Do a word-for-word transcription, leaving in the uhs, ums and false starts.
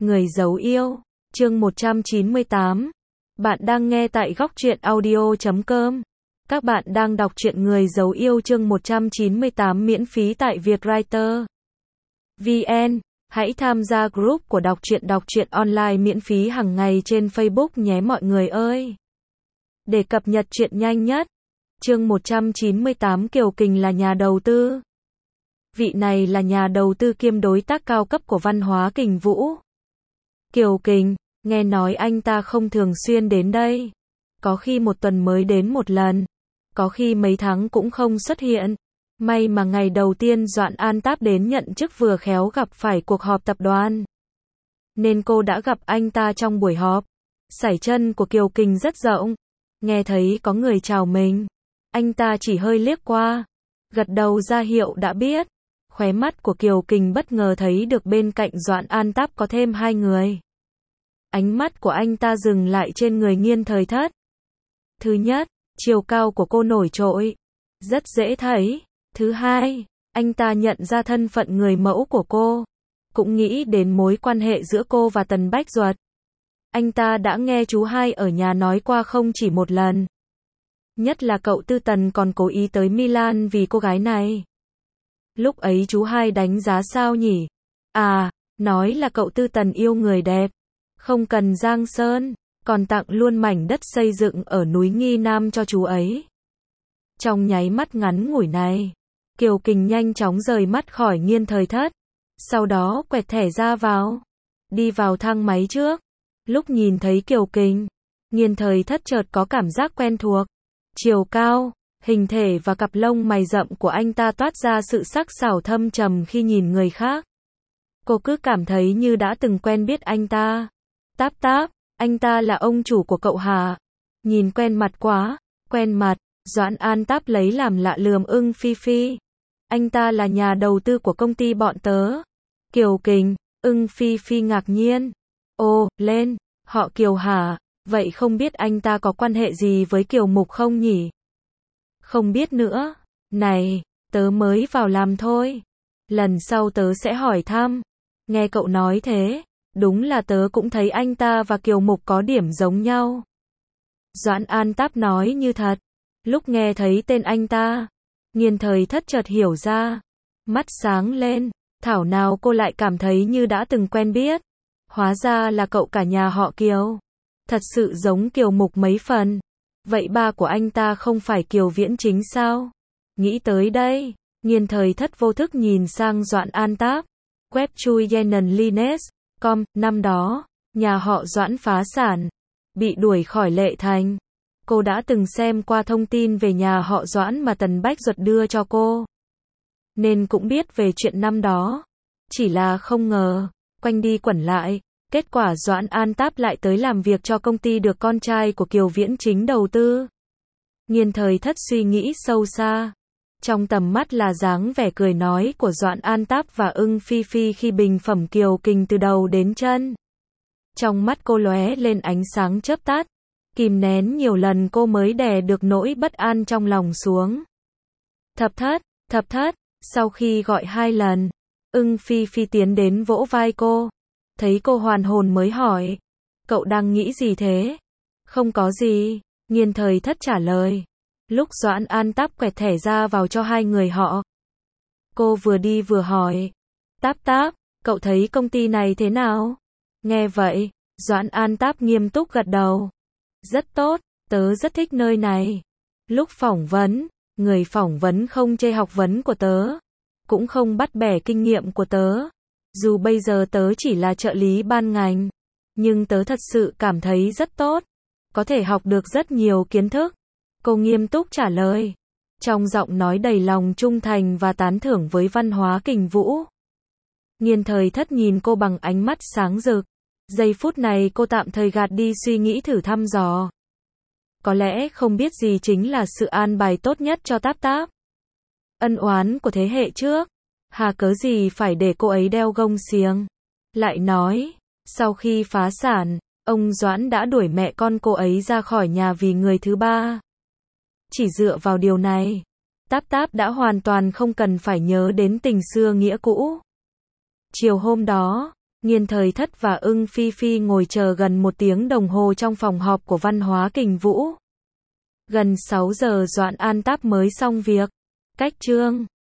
Người giấu yêu, chương một trăm chín mươi tám. Bạn đang nghe tại góc truyện audio chấm com. Các bạn đang đọc truyện Người giấu yêu chương một trăm chín mươi tám miễn phí tại Vietwriter vê en. Hãy tham gia group của đọc truyện đọc truyện online miễn phí hàng ngày trên Facebook nhé mọi người ơi. Để cập nhật truyện nhanh nhất. Chương một trăm chín mươi tám Kiều Kình là nhà đầu tư. Vị này là nhà đầu tư kiêm đối tác cao cấp của Văn Hóa Kình Vũ. Kiều Kình, nghe nói anh ta không thường xuyên đến đây. Có khi một tuần mới đến một lần. Có khi mấy tháng cũng không xuất hiện. May mà ngày đầu tiên Doãn An Táp đến nhận chức vừa khéo gặp phải cuộc họp tập đoàn. Nên cô đã gặp anh ta trong buổi họp. Sải chân của Kiều Kình rất rộng. Nghe thấy có người chào mình. Anh ta chỉ hơi liếc qua. Gật đầu ra hiệu đã biết. Khóe mắt của Kiều Kình bất ngờ thấy được bên cạnh Doãn An Táp có thêm hai người. Ánh mắt của anh ta dừng lại trên người Nghiên Thời Thất. Thứ nhất, chiều cao của cô nổi trội. Rất dễ thấy. Thứ hai, anh ta nhận ra thân phận người mẫu của cô. Cũng nghĩ đến mối quan hệ giữa cô và Tần Bách Duật. Anh ta đã nghe chú hai ở nhà nói qua không chỉ một lần. Nhất là cậu Tư Tần còn cố ý tới Milan vì cô gái này. Lúc ấy chú hai đánh giá sao nhỉ? À, nói là cậu Tư Tần yêu người đẹp. Không cần giang sơn, còn tặng luôn mảnh đất xây dựng ở núi Nghi Nam cho chú ấy. Trong nháy mắt ngắn ngủi này, Kiều Kình nhanh chóng rời mắt khỏi Nghiên Thời Thất. Sau đó quẹt thẻ ra vào. Đi vào thang máy trước. Lúc nhìn thấy Kiều Kình, Nghiên Thời Thất chợt có cảm giác quen thuộc. Chiều cao, hình thể và cặp lông mày rậm của anh ta toát ra sự sắc sảo thâm trầm khi nhìn người khác. Cô cứ cảm thấy như đã từng quen biết anh ta. Táp Táp, anh ta là ông chủ của cậu hả? Nhìn quen mặt quá, quen mặt, Doãn An Táp lấy làm lạ lườm Ưng Phi Phi. Anh ta là nhà đầu tư của công ty bọn tớ. Kiều Kình, Ưng Phi Phi ngạc nhiên. Ồ, lên, họ Kiều hả? Vậy không biết anh ta có quan hệ gì với Kiều Mục không nhỉ? Không biết nữa. Này, tớ mới vào làm thôi. Lần sau tớ sẽ hỏi thăm. Nghe cậu nói thế, đúng là tớ cũng thấy anh ta và Kiều Mục có điểm giống nhau. Doãn An Táp nói như thật. Lúc nghe thấy tên anh ta, Nghiên Thời Thất chợt hiểu ra. Mắt sáng lên, thảo nào cô lại cảm thấy như đã từng quen biết. Hóa ra là cậu cả nhà họ Kiều. Thật sự giống Kiều Mục mấy phần. Vậy ba của anh ta không phải Kiều Viễn Chính sao? Nghĩ tới đây, Nghiên Thời Thất vô thức nhìn sang Doãn An Táp. Web chui Yenan Lines, com, năm đó, nhà họ Doãn phá sản, bị đuổi khỏi Lệ Thành. Cô đã từng xem qua thông tin về nhà họ Doãn mà Tần Bách Duật đưa cho cô. Nên cũng biết về chuyện năm đó. Chỉ là không ngờ, quanh đi quẩn lại, kết quả Doãn An Táp lại tới làm việc cho công ty được con trai của Kiều Viễn Chính đầu tư. Nghiên Thời Thất suy nghĩ sâu xa. Trong tầm mắt là dáng vẻ cười nói của Doãn An Táp và Ưng Phi Phi khi bình phẩm Kiều Kình từ đầu đến chân. Trong mắt cô lóe lên ánh sáng chớp tắt. Kìm nén nhiều lần cô mới đè được nỗi bất an trong lòng xuống. Thập Thất, Thập Thất, sau khi gọi hai lần, Ưng Phi Phi tiến đến vỗ vai cô. Thấy cô hoàn hồn mới hỏi. Cậu đang nghĩ gì thế? Không có gì, Nghiên Thời Thất trả lời. Lúc Doãn An Táp quẹt thẻ ra vào cho hai người họ. Cô vừa đi vừa hỏi. Táp Táp, cậu thấy công ty này thế nào? Nghe vậy, Doãn An Táp nghiêm túc gật đầu. Rất tốt, tớ rất thích nơi này. Lúc phỏng vấn, người phỏng vấn không chê học vấn của tớ. Cũng không bắt bẻ kinh nghiệm của tớ. Dù bây giờ tớ chỉ là trợ lý ban ngành. Nhưng tớ thật sự cảm thấy rất tốt. Có thể học được rất nhiều kiến thức. Cô nghiêm túc trả lời. Trong giọng nói đầy lòng trung thành và tán thưởng với Văn Hóa Kình Vũ. Nghiên Thời Thất nhìn cô bằng ánh mắt sáng rực. Giây phút này cô tạm thời gạt đi suy nghĩ thử thăm dò. Có lẽ không biết gì chính là sự an bài tốt nhất cho Táp Táp. Ân oán của thế hệ trước. Hà cớ gì phải để cô ấy đeo gông xiềng. Lại nói, sau khi phá sản, ông Doãn đã đuổi mẹ con cô ấy ra khỏi nhà vì người thứ ba. Chỉ dựa vào điều này, Táp Táp đã hoàn toàn không cần phải nhớ đến tình xưa nghĩa cũ. Chiều hôm đó, Nhiên Thời Thất và Ưng Phi Phi ngồi chờ gần một tiếng đồng hồ trong phòng họp của Văn hóa Kình Vũ. Gần sáu giờ Doãn An Táp mới xong việc. Cách chương